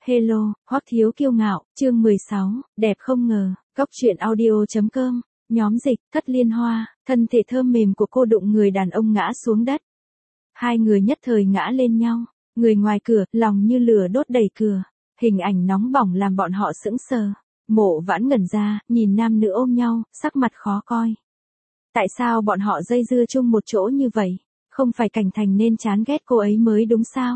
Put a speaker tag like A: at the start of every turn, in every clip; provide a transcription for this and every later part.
A: Hello, Hoắc Thiếu Kiêu Ngạo, chương 16, đẹp không ngờ, Góc Chuyện Audio.com, nhóm dịch, Thất Liên Hoa, thân thể thơm mềm của cô đụng người đàn ông ngã xuống đất. Hai người nhất thời ngã lên nhau, người ngoài cửa, lòng như lửa đốt đầy cửa, hình ảnh nóng bỏng làm bọn họ sững sờ. Mộ Vãn ngẩn ra, nhìn nam nữ ôm nhau, sắc mặt khó coi. Tại sao bọn họ dây dưa chung một chỗ như vậy? Không phải Cảnh Thành nên chán ghét cô ấy mới đúng sao?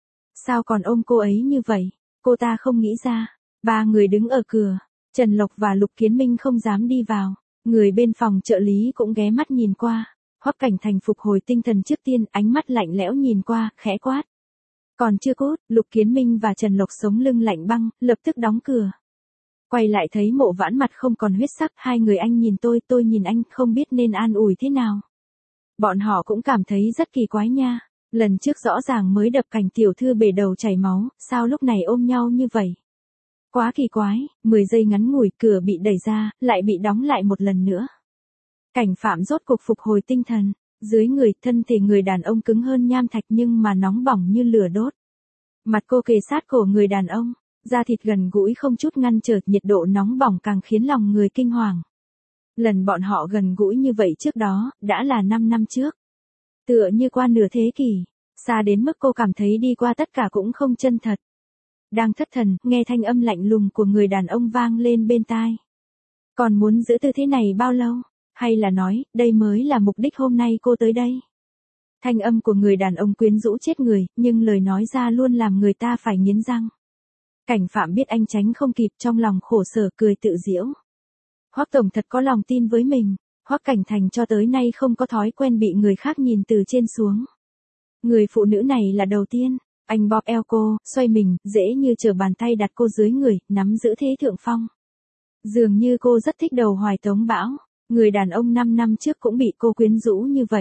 A: Sao còn ôm cô ấy như vậy? Cô ta không nghĩ ra. Ba người đứng ở cửa. Trần Lộc và Lục Kiến Minh không dám đi vào. Người bên phòng trợ lý cũng ghé mắt nhìn qua. Hoắc Cảnh Thành phục hồi tinh thần trước tiên, ánh mắt lạnh lẽo nhìn qua, khẽ quát. Còn chưa cút, Lục Kiến Minh và Trần Lộc sống lưng lạnh băng, lập tức đóng cửa. Quay lại thấy Mộ Vãn mặt không còn huyết sắc, hai người anh nhìn tôi nhìn anh, không biết nên an ủi thế nào. Bọn họ cũng cảm thấy rất kỳ quái nha. Lần trước rõ ràng mới đập Cảnh tiểu thư bể đầu chảy máu, sao lúc này ôm nhau như vậy? Quá kỳ quái, 10 giây ngắn ngủi, cửa bị đẩy ra, lại bị đóng lại một lần nữa. Cảnh Phạm rốt cuộc phục hồi tinh thần, dưới người, thân thể người đàn ông cứng hơn nham thạch nhưng mà nóng bỏng như lửa đốt. Mặt cô kề sát cổ người đàn ông, da thịt gần gũi không chút ngăn trở, nhiệt độ nóng bỏng càng khiến lòng người kinh hoàng. Lần bọn họ gần gũi như vậy trước đó, đã là 5 năm trước. Tựa như qua nửa thế kỷ, xa đến mức cô cảm thấy đi qua tất cả cũng không chân thật. Đang thất thần, nghe thanh âm lạnh lùng của người đàn ông vang lên bên tai. Còn muốn giữ tư thế này bao lâu? Hay là nói, đây mới là mục đích hôm nay cô tới đây? Thanh âm của người đàn ông quyến rũ chết người, nhưng lời nói ra luôn làm người ta phải nghiến răng. Cảnh Phạm biết anh tránh không kịp, trong lòng khổ sở cười tự giễu. Hoắc tổng thật có lòng tin với mình. Hoắc Cảnh Thành cho tới nay không có thói quen bị người khác nhìn từ trên xuống. Người phụ nữ này là đầu tiên. Anh bóp eo cô, xoay mình, dễ như trở bàn tay đặt cô dưới người, nắm giữ thế thượng phong. Dường như cô rất thích đầu Hoài Tống Bão. Người đàn ông 5 năm trước cũng bị cô quyến rũ như vậy.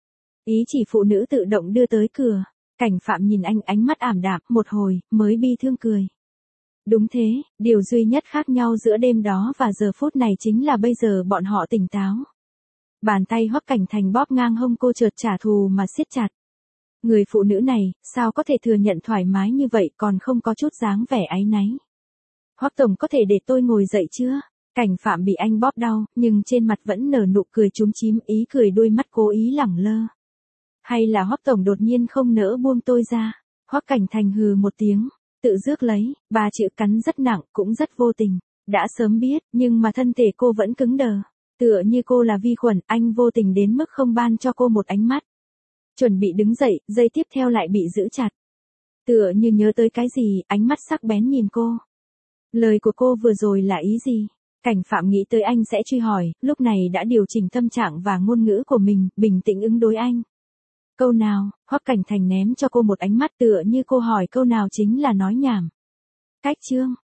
A: Ý chỉ phụ nữ tự động đưa tới cửa. Cảnh Phạm nhìn anh, ánh mắt ảm đạm, một hồi, mới bi thương cười. Đúng thế, điều duy nhất khác nhau giữa đêm đó và giờ phút này chính là bây giờ bọn họ tỉnh táo. Bàn tay Hoắc Cảnh Thành bóp ngang hông cô chợt trả thù mà siết chặt. Người phụ nữ này, sao có thể thừa nhận thoải mái như vậy còn không có chút dáng vẻ áy náy. Hoắc tổng có thể để tôi ngồi dậy chưa? Cảnh Phạm bị anh bóp đau, nhưng trên mặt vẫn nở nụ cười chúm chím, ý cười đôi mắt cố ý lẳng lơ. Hay là Hoắc tổng đột nhiên không nỡ buông tôi ra? Hoắc Cảnh Thành hừ một tiếng, tự rước lấy, 3 chữ cắn rất nặng, cũng rất vô tình. Đã sớm biết, nhưng mà thân thể cô vẫn cứng đờ. Tựa như cô là vi khuẩn, anh vô tình đến mức không ban cho cô một ánh mắt. Chuẩn bị đứng dậy, giây tiếp theo lại bị giữ chặt. Tựa như nhớ tới cái gì, ánh mắt sắc bén nhìn cô. Lời của cô vừa rồi là ý gì? Cảnh Phạm nghĩ tới anh sẽ truy hỏi, lúc này đã điều chỉnh tâm trạng và ngôn ngữ của mình, bình tĩnh ứng đối anh. Câu nào? Hoắc Cảnh Thành ném cho cô một ánh mắt, tựa như cô hỏi câu nào chính là nói nhảm. Cách chương.